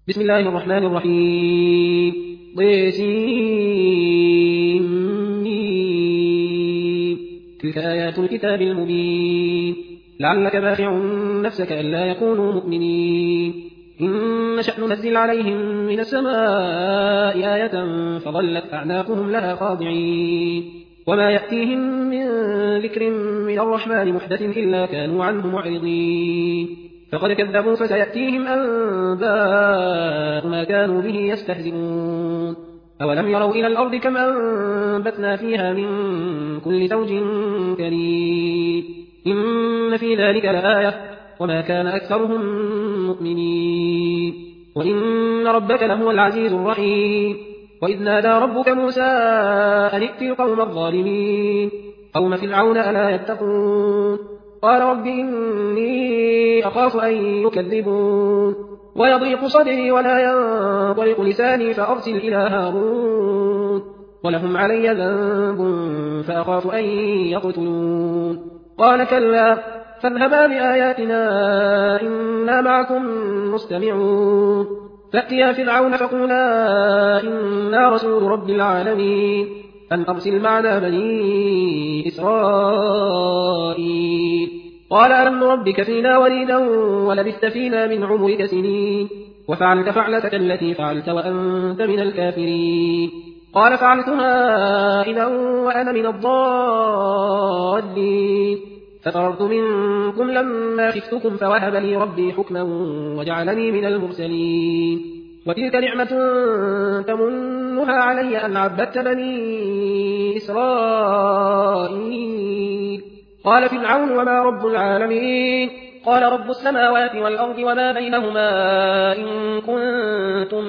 بسم الله الرحمن الرحيم ضيسين تلك آيات الكتاب المبين لعلك باخع نفسك ألا يكونوا مؤمنين إن نشأ ننزل عليهم من السماء آية فظلت أعناقهم لها خاضعين وما يأتيهم من ذكر من الرحمن محدث إلا كانوا عنه معرضين فقد كذبوا فسيأتيهم أنباء ما كانوا به يستهزئون أولم يروا إلى الأرض كم أنبتنا فيها من كل زوج كريم إن في ذلك لآية وما كان أكثرهم مؤمنين وإن ربك لهو العزيز الرحيم وإذ نادى ربك موسى أن ائت القوم الظالمين قوم فرعون ألا يتقون قال رب إني أخاف أن يكذبون ويضيق صدري ولا ينطلق لساني فأرسل إلى هارون ولهم علي ذنب فأخاف أن يقتلون قال كلا فاذهبا بآياتنا إنا معكم مستمعون فأتيا فرعون فقولا إنا رسول رب العالمين أن أرسل معنا بني إسرائيل قال ألم نربك فينا وليدا ولبثت فينا من عمرك سنين وفعلت فعلتك التي فعلت وأنت من الكافرين قال فعلتها إذا وأنا من الضالين ففررت منكم لما خفتكم فوهب لي ربي حكما وجعلني من المرسلين وتلك نعمة تمنها علي أن عبدت بني إسرائيل قال فرعون وما رب العالمين قال رب السماوات والأرض وما بينهما إن كنتم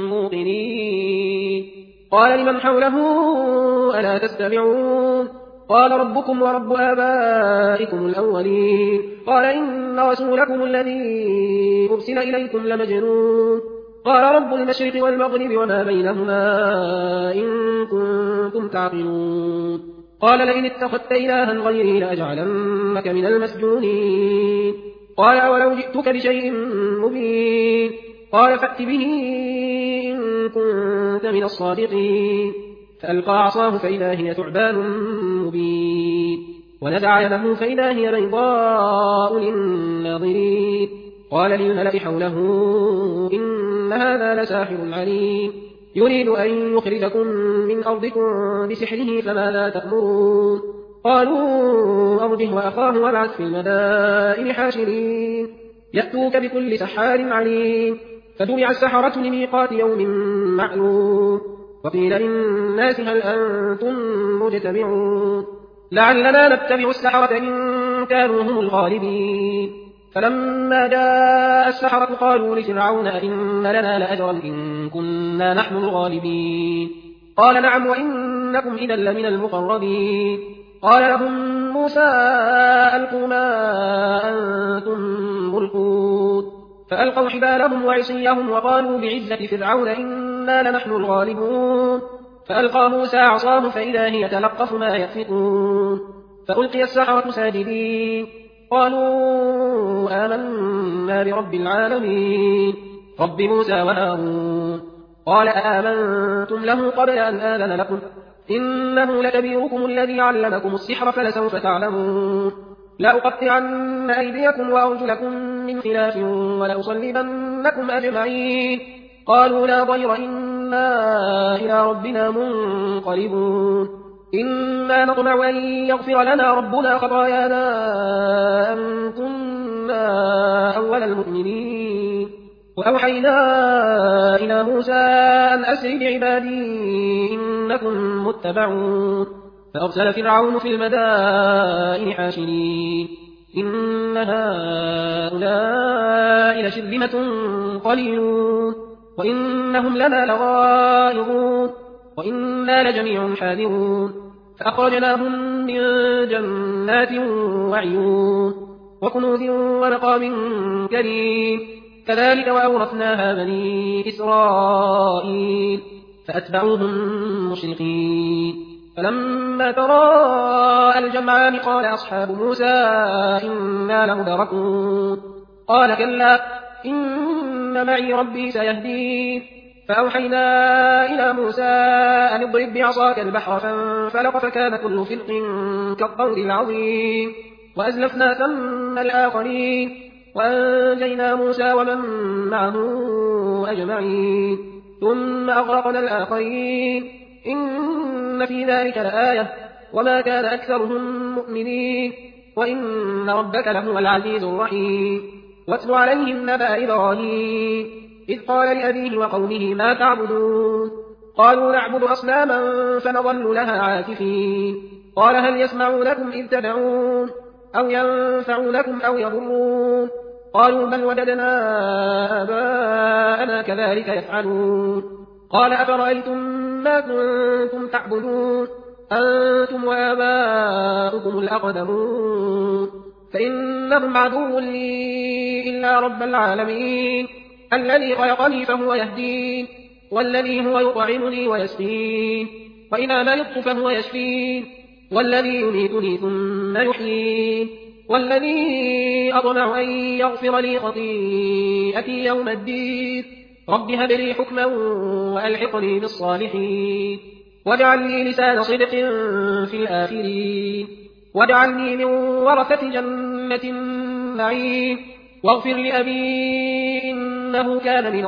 موقنين قال لمن حوله ألا تستمعون قال ربكم ورب آبائكم الأولين قال إن رسولكم الذي أرسل إليكم لمجنون قال رب المشرق والمغرب وما بينهما إن كنتم تعقلون قال لئن اتخذت إلها غيري لأجعلنك من المسجونين قال أولو جئتك بشيء مبين قال فأت به إن كنت من الصادقين فألقى عصاه فإذا هي ثعبان مبين ونزع يده فإذا هي بيضاء للناظرين قال للملأ حوله إن هذا لساحر عليم يريد أن يخرجكم من أرضكم بسحره فماذا تأمرون قالوا أرجه وأخاه وابعث في المدائن حاشرين يأتوك بكل سحار عليم فجمع السحرة لميقات يوم معلوم وقيل للناس هل أنتم مجتمعون لعلنا نتبع السحرة إن كانوا هم الغالبين فلما جاء السحرة قالوا لفرعون أئن لنا لأجرا إن كنا نحن الغالبين قال نعم وإنكم إذا لمن المقربين قال لهم موسى ألقوا ما أنتم ملقون فألقوا حبالهم وعصيهم وقالوا بعزة فرعون إنا لنحن الغالبون فألقى موسى عصاه فإذا هي تلقف ما يأفكون فألقي السحرة ساجدين قالوا آمنا برب العالمين رب موسى وهارون قال آمنتم له قبل أن آذن لكم إنه لكبيركم الذي علمكم السحر فلسوف تعلمون لأقطعن أيديكم وأرجلكم من خلاف ولأصلبنكم أجمعين قالوا لا ضير إنا إلى ربنا منقلبون إنا نطمع أن يغفر لنا ربنا خطايانا أن كنا أول المؤمنين وأوحينا إلى موسى أن أسر بعبادي إنكم متبعون فأرسل فرعون في المدائن حاشرين إن هؤلاء لشرذمة قليلون وإنهم لنا لغائظون وإنا لجميع حاذرون فأخرجناهم من جنات وعيون وكنوز ونقام كريم كذلك وأورثناها بني إسرائيل فأتبعوهم مشرقين فلما تراءى الجمعان قال أصحاب موسى إنا لمدركون قال كلا إن معي ربي سيهدين. فأوحينا إلى موسى أن اضرب بعصاك البحر فانفلق فكان كل فرق كالطود العظيم. وأزلفنا ثم الآخرين وأنجينا موسى ومن معه أجمعين ثم أغرقنا الآخرين. إن في ذلك لآية وما كان أكثرهم مؤمنين وإن ربك لهو العزيز الرحيم. واتل عليهم نبأ إبراهيم إذ قال لأبيه وقومه ما تعبدون قالوا نعبد أصناما فنظل لها عاكفين قال هل يسمعونكم إذ تدعون أو ينفعونكم أو يضرون قالوا بل وجدنا آباءنا كذلك يفعلون قال أفرأيتم ما كنتم تعبدون أنتم وآباؤكم الأقدمون فإنهم عدو لي إلا رب العالمين الذي خلقني فهو يهدين والذي هو يطعمني ويسقين وإذا مرضت فهو يشفين والذي يميتني ثم يحيين والذي أطمع أن يغفر لي خطيئتي يوم الدين رب هب لي حكما وألحقني بالصالحين واجعل لي لسان صدق في الآخرين واجعلني من ورثة جنة النعيم واغفر لأبي إنه كان من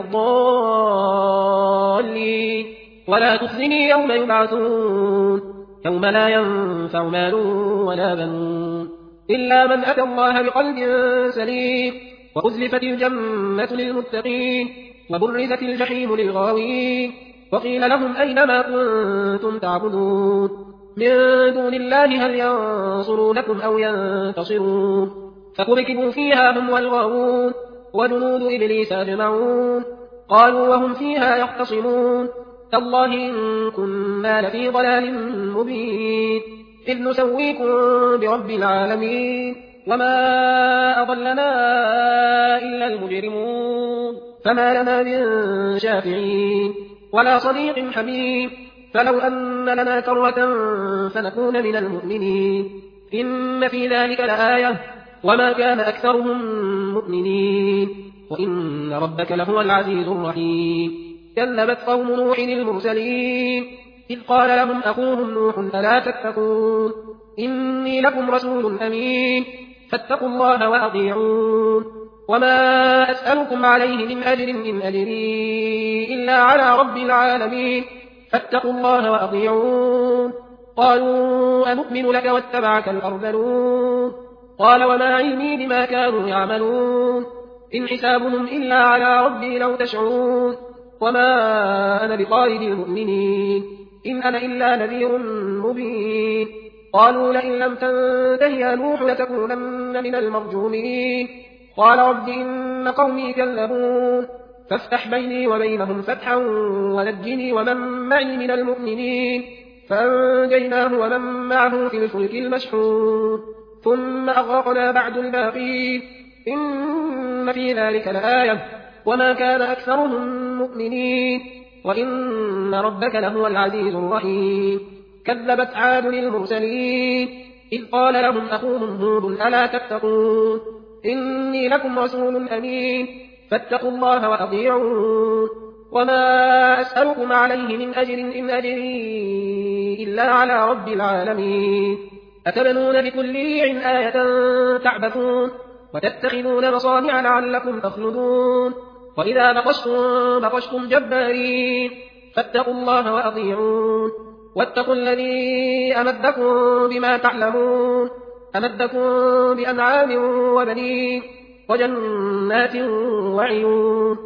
الضالين ولا تخزني يوم يبعثون يوم لا ينفع مال ولا بنون إلا من أتى الله بقلب سليم وأزلفت الجنة للمتقين وبرزت الجحيم للغاوين وقيل لهم أين ما كنتم تعبدون من دون الله هل ينصرونكم أو ينتصرون فكبكبوا فيها هم والغاوون وجنود إبليس أجمعون قالوا وهم فيها يختصمون تالله إن كنا لفي ضلال مبين إذ نسويكم برب العالمين وما أضلنا إلا المجرمون فما لنا من شافعين ولا صديق حميم فلو أن لنا كرة فنكون من المؤمنين إن في ذلك لآية وما كان أكثرهم مؤمنين وإن ربك لهو العزيز الرحيم كذبت قوم نوح المرسلين إذ قال لهم أخوهم نوح ألا تتقون إني لكم رسول أمين فاتقوا الله وأطيعون وما أسألكم عليه من أجر إن أجري إلا على رب العالمين فاتقوا الله وأطيعون قالوا أنؤمن لك واتبعك الأرذلون قال وما علمي بما كانوا يعملون إن حسابهم إلا على ربي لو تشعرون وما أنا بطارد المؤمنين إن أنا إلا نذير مبين قالوا لئن لم تنته يا نوح لتكونن من المرجومين قال رب إن قومي كذبون فافتح بيني وبينهم فتحا ونجني ومن معي من المؤمنين فأنجيناه ومن معه في الفلك المشحون ثم أغرقنا بعد الباقين إن في ذلك لآية وما كان أكثرهم مؤمنين وإن ربك لهو العزيز الرحيم كذبت عاد المرسلين إذ قال لهم أخوهم هود ألا تتقون إني لكم رسول أمين فاتقوا الله وأطيعون وما أسألكم عليه من أجر إن أجري إلا على رب العالمين أتبنون بكل ريع آية تعبثون وتتخذون مصانع لعلكم تخلدون وإذا بطشتم جبارين فاتقوا الله وأطيعون واتقوا الذي أمدكم بما تعلمون أمدكم بأنعام وبنين وجنات وعيون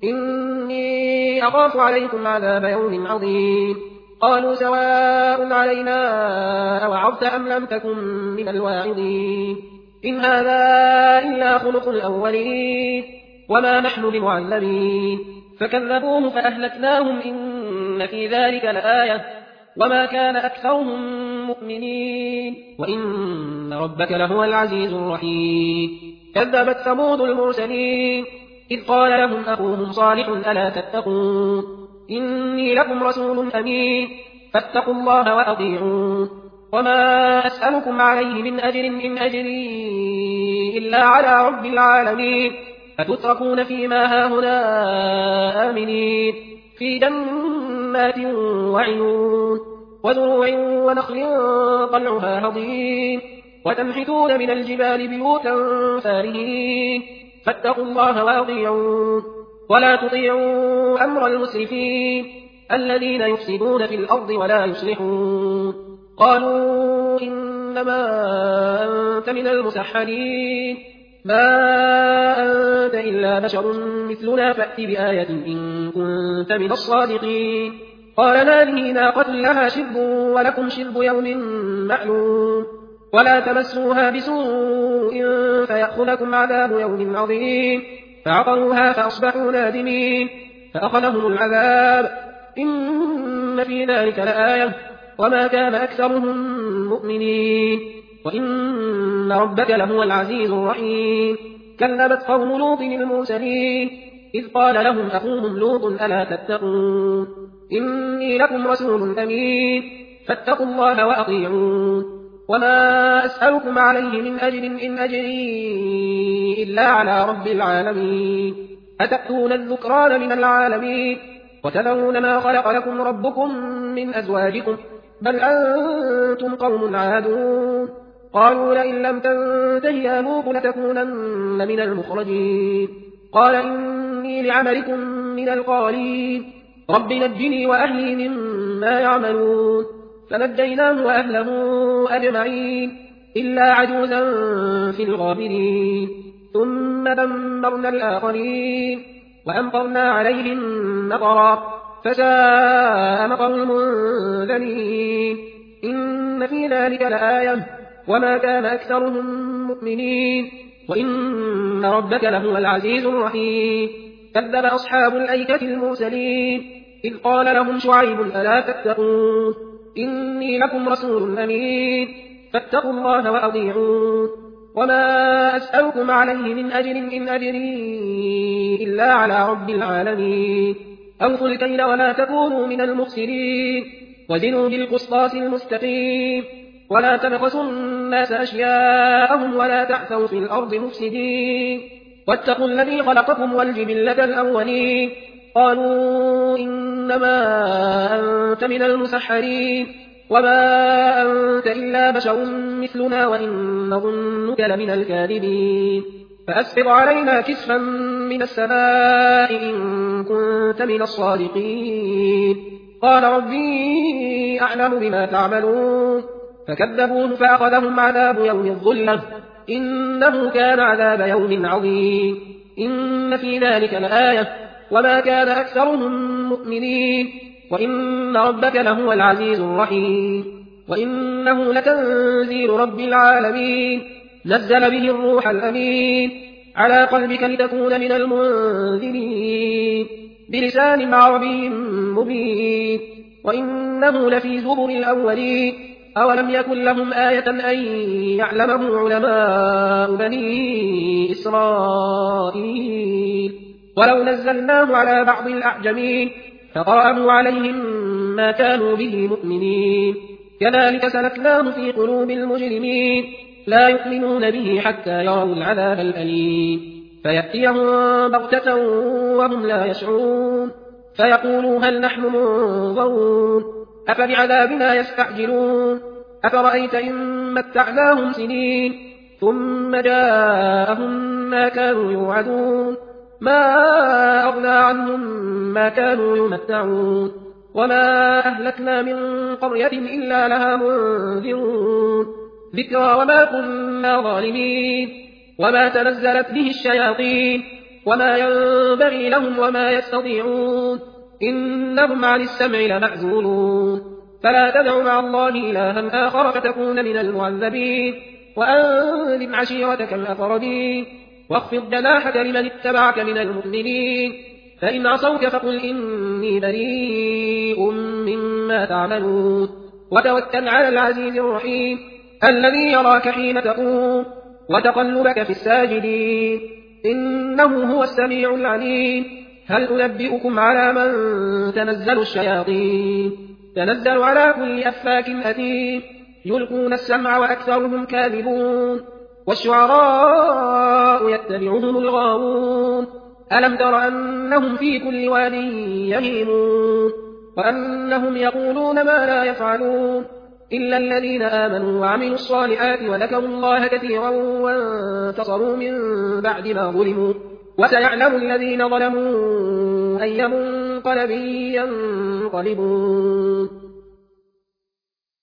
إني أخاف عليكم عذاب يوم عظيم قالوا سواء علينا أوعظت أم لم تكن من الواعظين إن هذا إلا خلق الأولين وما نحن بمعذبين فكذبوه فأهلكناهم إن في ذلك لآية وما كان أكثرهم مؤمنين وإن ربك لهو العزيز الرحيم كذبت ثمود المرسلين إذ قال لهم أخوهم صالح ألا تتقون إني لكم رسول أمين فاتقوا الله وأطيعون وما أسألكم عليه من أجر إن أجري إلا على رب العالمين أتتركون فيما هاهنا آمنين في جنات وعيون وزروع ونخل طلعها هضيم وتنحتون من الجبال بيوتا فارهين فاتقوا الله وأطيعون ولا تطيعوا أمر المسرفين الذين يفسدون في الأرض ولا يصلحون قالوا إنما أنت من المسحرين ما أنت إلا بشر مثلنا فأت بآية إن كنت من الصادقين قال هذه ناقة لها شرب ولكم شرب يوم معلوم ولا تمسوها بسوء فيأخذكم عذاب يوم عظيم فعقروها فأصبحوا نادمين فأخذهم العذاب إن في ذلك لآية وما كان أكثرهم مؤمنين وإن ربك لهو العزيز الرحيم كذبت قوم لوط المرسلين إذ قال لهم أخوهم لوط ألا تتقون إني لكم رسول أمين فاتقوا الله وأطيعون وما أسألكم عليه من أجر إن أجري إلا على رب العالمين أتأتون الذكران من العالمين وتذرون ما خلق لكم ربكم من أزواجكم بل أنتم قوم عادون قالوا لئن لم تنته يا لوط لتكونن من المخرجين قال إني لعملكم من القالين رب نجني وأهلي مما يعملون فنجيناه وأهله أجمعين إلا عجوزا في الغابرين ثم دمرنا الآخرين وأمطرنا عليهم مطرا فساء مطر المنذرين إن في ذلك لآية وما كان أكثرهم مؤمنين وإن ربك لهو العزيز الرحيم كذب أصحاب الأيكة المرسلين إذ قال لهم شعيب ألا تتقون إني لكم رسول أمين فاتقوا الله وأطيعون وما أسألكم عليه من أجر إن أجري إلا على رب العالمين أوفوا الكيل ولا تكونوا من المخسرين وزنوا بالقسطاس المستقيم ولا تبخسوا الناس أشياءهم ولا تعثوا في الأرض مفسدين واتقوا الذي خلقكم والجبلة الأولين قالوا إنما أنت من المسحرين وما أنت إلا بشر مثلنا وإن نظنك لمن الكاذبين فأسقط علينا كسفا من السماء إن كنت من الصادقين قال ربي أعلم بما تعملون فكذبوه فأخذهم عذاب يوم الظلة إنه كان عذاب يوم عظيم إن في ذلك لآية وما كان أكثرهم مؤمنين وإن ربك لهو العزيز الرحيم وإنه لتنزيل رب العالمين نزل به الروح الأمين على قلبك لتكون من المنذرين بلسان عربي مبين وإنه لفي زبر الأولين أولم يكن لهم آية أن يعلمه علماء بني إسرائيل ولو نزلناه على بعض الأعجمين فقرأوا عليهم ما كانوا به مؤمنين كذلك سلكناه في قلوب المجرمين لا يؤمنون به حتى يروا العذاب الأليم فيأتيهم بغتة وهم لا يشعرون فيقولوا هل نحن منظرون أفبعذابنا يستعجلون أفرأيت إن متعناهم سنين ثم جاءهم ما كانوا يوعدون ما أغنى عنهم ما كانوا يمتعون وما أهلكنا من قرية إلا لها منذرون ذكرى وما كنا ظالمين وما تنزلت به الشياطين وما ينبغي لهم وما يستطيعون إنهم عن السمع لمعزولون فلا تدع مع الله إلها آخر فتكون من المعذبين وأنذر عشيرتك الأقربين واخفض جناحك لمن اتبعك من المؤمنين فإن عصوك فقل إني بريء مما تعملون وتوكل على العزيز الرحيم الذي يراك حين تقوم وتقلبك في الساجدين إنه هو السميع العليم هل أنبئكم على من تنزل الشياطين تنزل على كل أفاك أثيم يلقون السمع وأكثرهم كاذبون والشعراء يتبعهم الغاوون ألم تر أنهم في كل واد يهيمون وأنهم يقولون ما لا يفعلون إلا الذين آمنوا وعملوا الصالحات وذكروا الله كثيرا وانتصروا من بعد ما ظلموا وسيعلم الذين ظلموا أي منقلب ينقلبون